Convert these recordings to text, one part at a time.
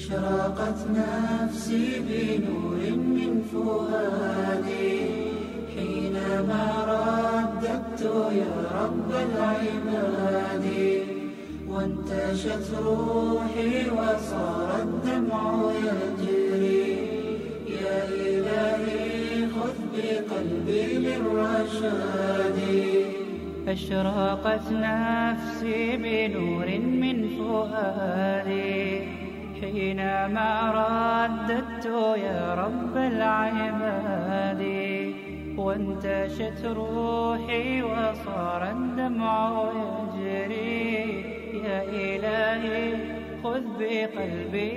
أشرقت نفسي بنور من فؤادي حينما رددت يا رب العباد، وانتشت روحي وصار الدمع يجري. يا إلهي خذ بقلبي للرشاد. أشرقت نفسي بنور من فؤادي حينما رددت يا رب العباد، وانتشت روحي وصار الدمع يجري. يا إلهي خذ بقلبي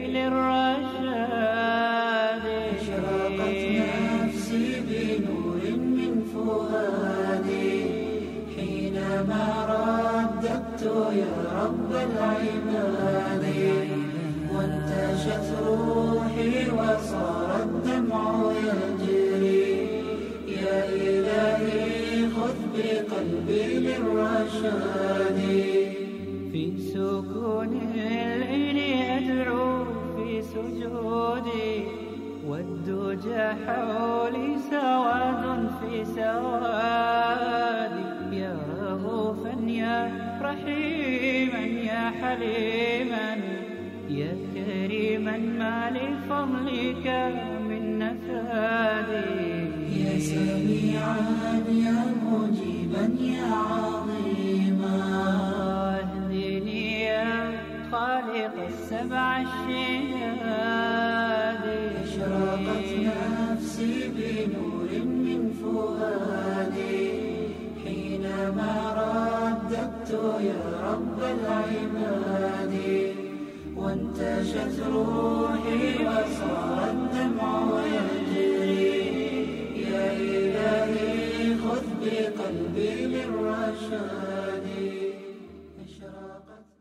للرشاد. أشرقت نفسي بنور من فؤادي حينما رددت يا رب العباد، وانتشت روحي وصار الدمع يجري. يا إلهي خذ بقلبي للرشاد. في سكون الليل أدعو في سجودي، والدجى حولي سواد في سوادي. يا رؤوفا يا رحيما يا حليما يا كريما ما لفضلك من نفادي. يا سميعا يا مجيبا يا عظيما اهدني يا خالق السبع الشداد. أشرقت نفسي بنور من فؤادي حينما رددت يا رب العباد، وانتشت روحي وصار الدمع يجري. يا إلهي خذ بقلبي للرشاد.